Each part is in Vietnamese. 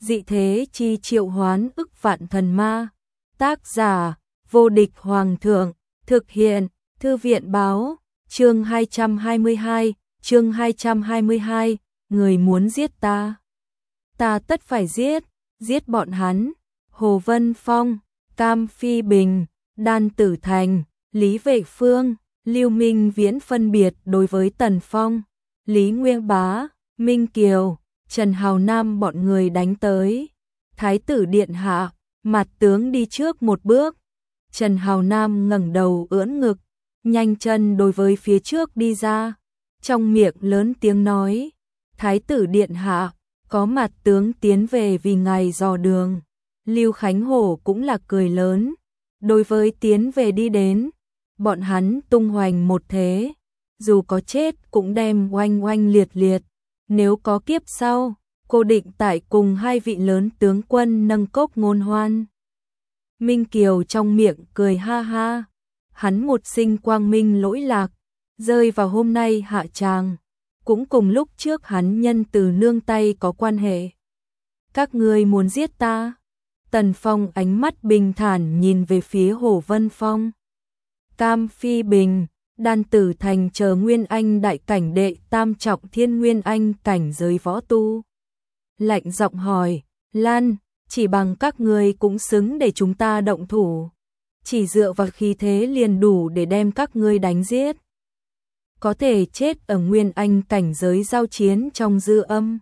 dị thế chi triệu hoán ức vạn thần ma. Tác giả, vô địch hoàng thượng, thực hiện, thư viện báo, chương 222, người muốn giết ta. Ta tất phải giết bọn hắn. Hồ Vân Phong, Cam Phi Bình, Đan Tử Thành, Lý Vệ Phương, Lưu Minh Viễn phân biệt đối với Tần Phong, Lý Nguyên Bá, Minh Kiều, Trần Hào Nam bọn người đánh tới. Thái tử điện hạ, mặt tướng đi trước một bước. Trần Hào Nam ngẩng đầu ưỡn ngực, nhanh chân đối với phía trước đi ra, trong miệng lớn tiếng nói: Thái tử điện hạ, có mặt tướng tiến về vì ngài dò đường. Lưu Khánh Hổ cũng là cười lớn, đối với tiến về đi đến, bọn hắn tung hoành một thế, dù có chết cũng đem oanh oanh liệt liệt. Nếu có kiếp sau, cô định tại cùng hai vị lớn tướng quân nâng cốc ngôn hoan. Minh Kiều trong miệng cười ha ha, hắn một sinh quang minh lỗi lạc, rơi vào hôm nay hạ tràng, cũng cùng lúc trước hắn nhân từ nương tay có quan hệ. Các ngươi muốn giết ta? Tần Phong ánh mắt bình thản nhìn về phía Hồ Vân Phong. Cam Phi Bình, Đan Tử Thành chờ Nguyên Anh đại cảnh đệ tam trọng thiên Nguyên Anh cảnh giới võ tu. Lạnh giọng hỏi: Lan, chỉ bằng các ngươi cũng xứng để chúng ta động thủ? Chỉ dựa vào khí thế liền đủ để đem các ngươi đánh giết. Có thể chết ở Nguyên Anh cảnh giới giao chiến trong dư âm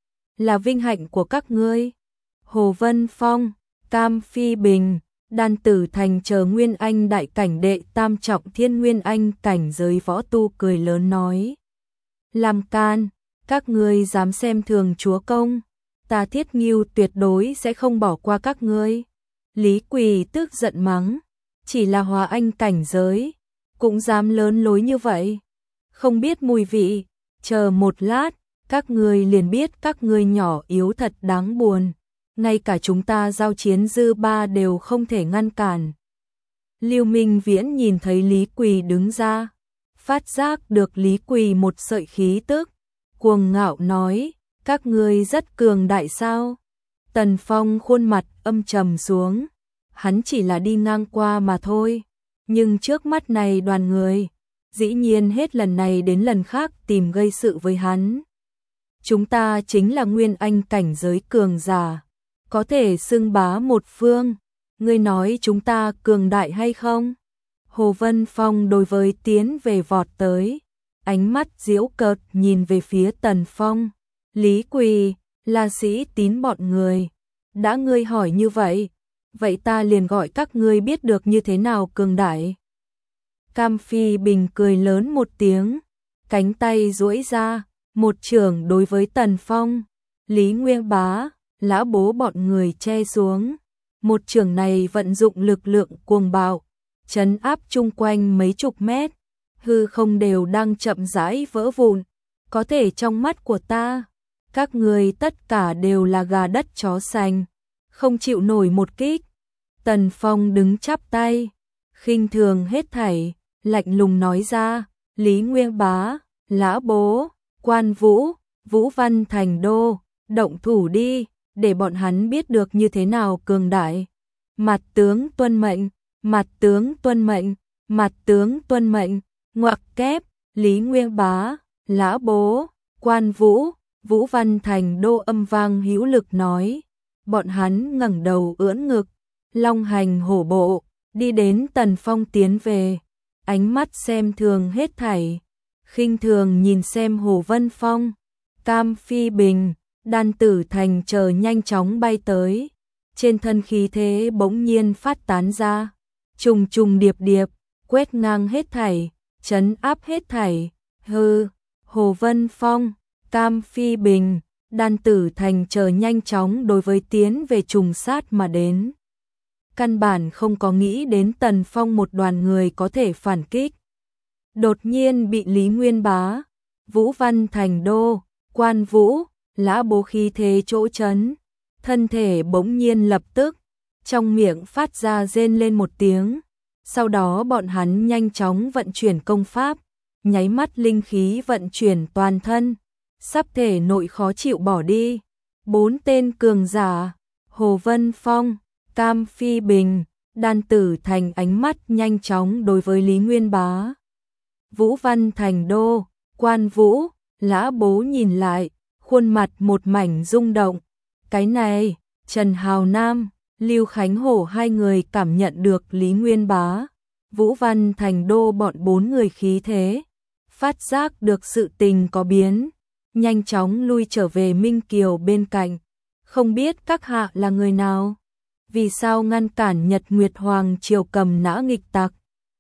là vinh hạnh của các ngươi. Hồ Vân Phong, Cam Phi Bình, Đan Tử Thành chờ Nguyên Anh đại cảnh đệ tam trọng thiên Nguyên Anh cảnh giới võ tu cười lớn nói: Làm can, các ngươi dám xem thường chúa công, ta Thiết Ngưu tuyệt đối sẽ không bỏ qua các ngươi. Lý Quỳ tức giận mắng: chỉ là hóa anh cảnh giới, cũng dám lớn lối như vậy, không biết mùi vị, chờ một lát, các ngươi liền biết các ngươi nhỏ yếu thật đáng buồn. Ngay cả chúng ta giao chiến dư ba đều không thể ngăn cản. Lưu Minh Viễn nhìn thấy Lý Quỳ đứng ra, phát giác được Lý Quỳ một sợi khí tức, cuồng ngạo nói: các ngươi rất cường đại sao? Tần Phong khuôn mặt âm trầm xuống, hắn chỉ là đi ngang qua mà thôi, nhưng trước mắt này đoàn người, dĩ nhiên hết lần này đến lần khác tìm gây sự với hắn. Chúng ta chính là Nguyên Anh cảnh giới cường giả, có thể xưng bá một phương, ngươi nói chúng ta cường đại hay không? Hồ Vân Phong đối với tiến về vọt tới, ánh mắt giễu cợt nhìn về phía Tần Phong. Lý Quỳ, là sĩ tín bọn người, đã ngươi hỏi như vậy, vậy ta liền gọi các ngươi biết được như thế nào cường đại. Cam Phi Bình cười lớn một tiếng, cánh tay duỗi ra, một chưởng đối với Tần Phong. Lý Nguyên Bá, Lã Bố bọn người che xuống, một chưởng này vận dụng lực lượng cuồng bạo, trấn áp chung quanh mấy chục mét, hư không đều đang chậm rãi vỡ vụn. Có thể trong mắt của ta, các người tất cả đều là gà đất chó sành, không chịu nổi một kích. Tần Phong đứng chắp tay, khinh thường hết thảy, lạnh lùng nói ra: Lý Nguyên Bá, Lã Bố, Quan Vũ, Vũ Văn Thành Đô, động thủ đi, để bọn hắn biết được như thế nào cường đại. Mặt tướng tuân mệnh, mặt tướng tuân mệnh, mặt tướng tuân mệnh. Ngoặc kép, Lý Nguyên Bá, Lã Bố, Quan Vũ, Vũ Văn Thành Đô âm vang hữu lực nói. Bọn hắn ngẩng đầu ưỡn ngực, long hành hổ bộ, đi đến Tần Phong tiến về, ánh mắt xem thường hết thảy, khinh thường nhìn xem Hồ Vân Phong, Cam Phi Bình, Đan Tử Thành chờ nhanh chóng bay tới, trên thân khí thế bỗng nhiên phát tán ra, trùng trùng điệp điệp, quét ngang hết thảy, trấn áp hết thảy. Hừ, Hồ Vân Phong, Cam Phi Bình, Đan Tử Thành chờ nhanh chóng đối với tiến về trùng sát mà đến. Căn bản không có nghĩ đến Tần Phong một đoàn người có thể phản kích. Đột nhiên bị Lý Nguyên Bá, Vũ Văn Thành Đô, Quan Vũ, Lã Bố khí thế chỗ chấn, thân thể bỗng nhiên lập tức, trong miệng phát ra rên lên một tiếng. Sau đó bọn hắn nhanh chóng vận chuyển công pháp, nháy mắt linh khí vận chuyển toàn thân, sắp thể nội khó chịu bỏ đi. 4 tên cường giả, Hồ Vân Phong, Cam Phi Bình, Đan Tử Thành ánh mắt nhanh chóng đối với Lý Nguyên Bá. Vũ Văn Thành Đô, Quan Vũ, Lã Bố nhìn lại, khuôn mặt một mảnh rung động. Cái này, Trần Hào Nam, Lưu Khánh Hổ hai người cảm nhận được Lý Nguyên Bá, Vũ Văn Thành Đô bọn 4 người khí thế, phát giác được sự tình có biến, nhanh chóng lui trở về Minh Kiều bên cạnh. Không biết các hạ là người nào? Vì sao ngăn cản Nhật Nguyệt Hoàng triều cầm nã nghịch tặc?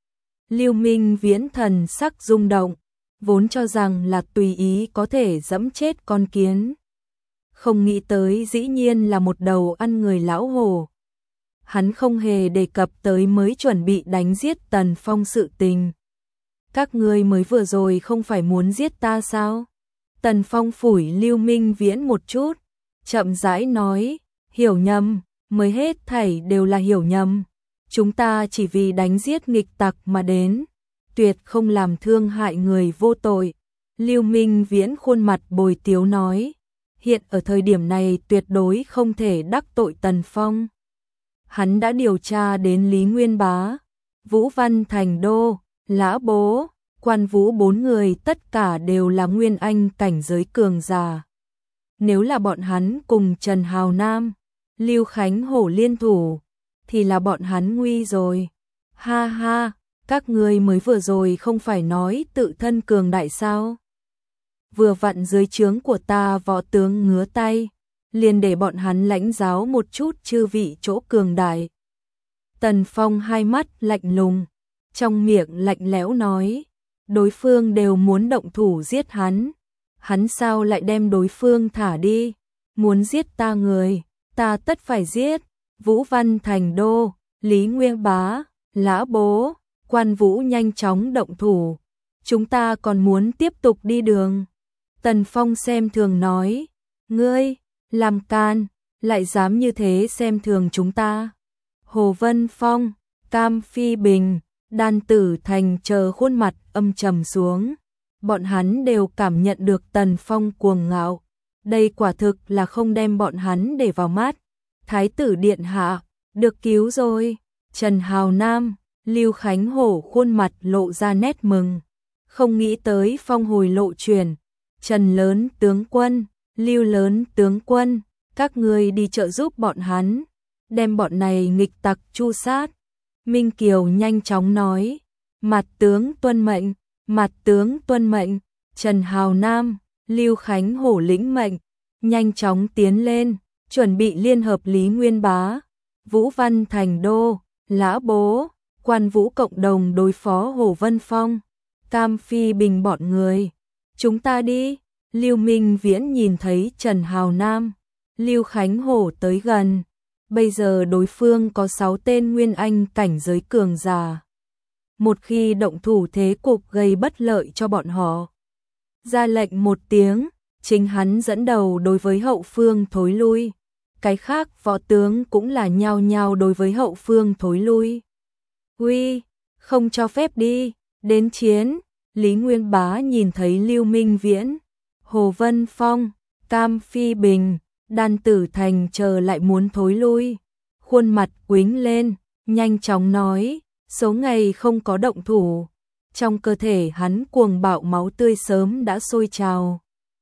Lưu Minh Viễn thần sắc rung động, vốn cho rằng là tùy ý có thể dẫm chết con kiến. Không nghĩ tới dĩ nhiên là một đầu ăn người lão hổ. Hắn không hề đề cập tới mới chuẩn bị đánh giết Tần Phong sự tình. Các ngươi mới vừa rồi không phải muốn giết ta sao? Tần Phong phủi Lưu Minh Viễn một chút, chậm rãi nói, hiểu nhầm, mới hết thảy đều là hiểu nhầm. Chúng ta chỉ vì đánh giết nghịch tặc mà đến, tuyệt không làm thương hại người vô tội. Lưu Minh Viễn khuôn mặt bồi tiếu nói, hiện ở thời điểm này tuyệt đối không thể đắc tội Tần Phong. Hắn đã điều tra đến Lý Nguyên Bá, Vũ Văn Thành Đô, Lã Bố, Quan Vũ 4 người tất cả đều là nguyên anh cảnh giới cường giả. Nếu là bọn hắn cùng Trần Hào Nam, Lưu Khánh Hổ liên thủ, thì là bọn hắn nguy rồi. Ha ha, các ngươi mới vừa rồi không phải nói tự thân cường đại sao? Vừa vặn dưới trướng của ta võ tướng ngứa tay, liền để bọn hắn lãnh giáo một chút chư vị chỗ cường đại. Tần Phong hai mắt lạnh lùng, trong miệng lạnh lẽo nói, đối phương đều muốn động thủ giết hắn. Hắn sao lại đem đối phương thả đi? Muốn giết ta người, ta tất phải giết. Vũ Văn Thành Đô, Lý Nguyên Bá, Lã Bố, Quan Vũ nhanh chóng động thủ. Chúng ta còn muốn tiếp tục đi đường. Tần Phong xem thường nói, ngươi, làm can, lại dám như thế xem thường chúng ta. Hồ Vân Phong, Cam Phi Bình, Đan Tử Thành chờ khuôn mặt âm trầm xuống. Bọn hắn đều cảm nhận được Tần Phong cuồng ngạo. Đây quả thực là không đem bọn hắn để vào mắt. Thái tử điện hạ, được cứu rồi. Trần Hào Nam, Lưu Khánh Hổ khuôn mặt lộ ra nét mừng. Không nghĩ tới phong hồi lộ chuyển. Trần lớn tướng quân, Lưu lớn tướng quân, các ngươi đi trợ giúp bọn hắn, đem bọn này nghịch tặc tru sát. Minh Kiều nhanh chóng nói, mặt tướng tuân mệnh, mặt tướng tuân mệnh. Trần Hào Nam, Lưu Khánh Hổ lĩnh mệnh, nhanh chóng tiến lên, chuẩn bị liên hợp Lý Nguyên Bá, Vũ Văn Thành Đô, Lã Bố, Quan Vũ cộng đồng đối phó Hồ Vân Phong, Cam Phi Bình bọn người. Chúng ta đi. Lưu Minh Viễn nhìn thấy Trần Hào Nam, Lưu Khánh Hổ tới gần. Bây giờ đối phương có 6 tên nguyên anh cảnh giới cường giả. Một khi động thủ thế cục gây bất lợi cho bọn họ. Ra lệnh một tiếng, chính hắn dẫn đầu đối với hậu phương thối lui. Cái khác võ tướng cũng là nhao nhao đối với hậu phương thối lui. Uy, không cho phép đi, đến chiến. Lý Nguyên Bá nhìn thấy Lưu Minh Viễn, Hồ Vân Phong, Cam Phi Bình, Đan Tử Thành chờ lại muốn thối lui. Khuôn mặt quĩnh lên, nhanh chóng nói, số ngày không có động thủ. Trong cơ thể hắn cuồng bạo máu tươi sớm đã sôi trào.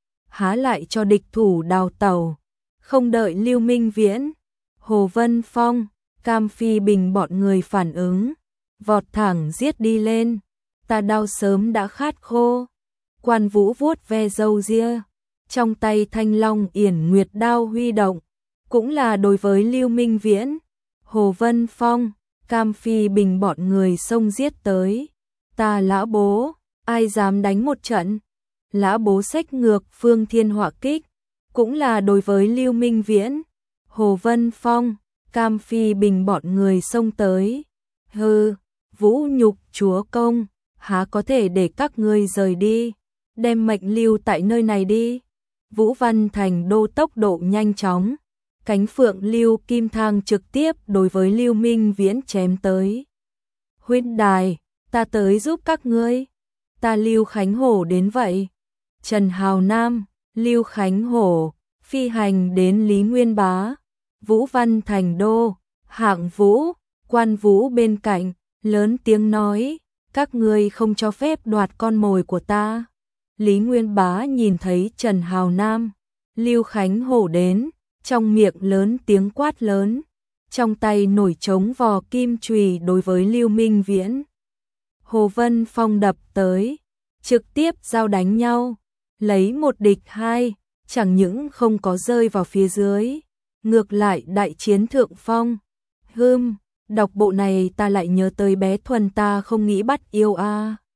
Há lại cho địch thủ đào tẩu. Không đợi Lưu Minh Viễn, Hồ Vân Phong, Cam Phi Bình bọn người phản ứng, vọt thẳng giết đi lên. Ta đau sớm đã khát khô. Quan Vũ vuốt ve râu ria, trong tay Thanh Long Yển Nguyệt đao huy động, cũng là đối với Lưu Minh Viễn, Hồ Vân Phong, Cam Phi Bình bọn người xông giết tới. Ta Lã Bố, ai dám đánh một trận? Lã Bố xách ngược Phương Thiên Hỏa Kích, cũng là đối với Lưu Minh Viễn, Hồ Vân Phong, Cam Phi Bình bọn người xông tới. Hừ, Vũ Nhục chúa công, há có thể để các ngươi rời đi, đem mệnh lưu tại nơi này đi. Vũ Văn Thành Đô tốc độ nhanh chóng, cánh phượng Lưu Kim Thang trực tiếp đối với Lưu Minh Viễn chém tới. Huynh đài, ta tới giúp các ngươi. Ta Lưu Khánh Hổ đến vậy. Trần Hào Nam, Lưu Khánh Hổ, phi hành đến Lý Nguyên Bá, Vũ Văn Thành Đô, Hạng Vũ, Quan Vũ bên cạnh, lớn tiếng nói, các ngươi không cho phép đoạt con mồi của ta. Lý Nguyên Bá nhìn thấy Trần Hào Nam, Lưu Khánh Hổ đến, trong miệng lớn tiếng quát lớn, trong tay nổi trống vò kim chùy đối với Lưu Minh Viễn. Hồ Vân Phong đập tới, trực tiếp giao đánh nhau, lấy một địch hai, chẳng những không có rơi vào phía dưới, ngược lại đại chiến thượng phong. Đọc bộ này ta lại nhớ tới bé Thuần ta không nghĩ bắt yêu a.